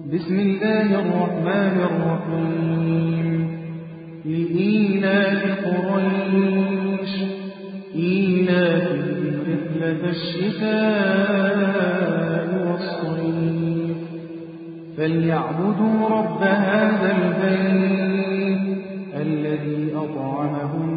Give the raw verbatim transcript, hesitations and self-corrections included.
بسم الله الرحمن الرحيم لإيلاف قريش إيلافهم رحلة الشتاء والصيف فليعبدوا رب هذا البيت الذي أطعمهم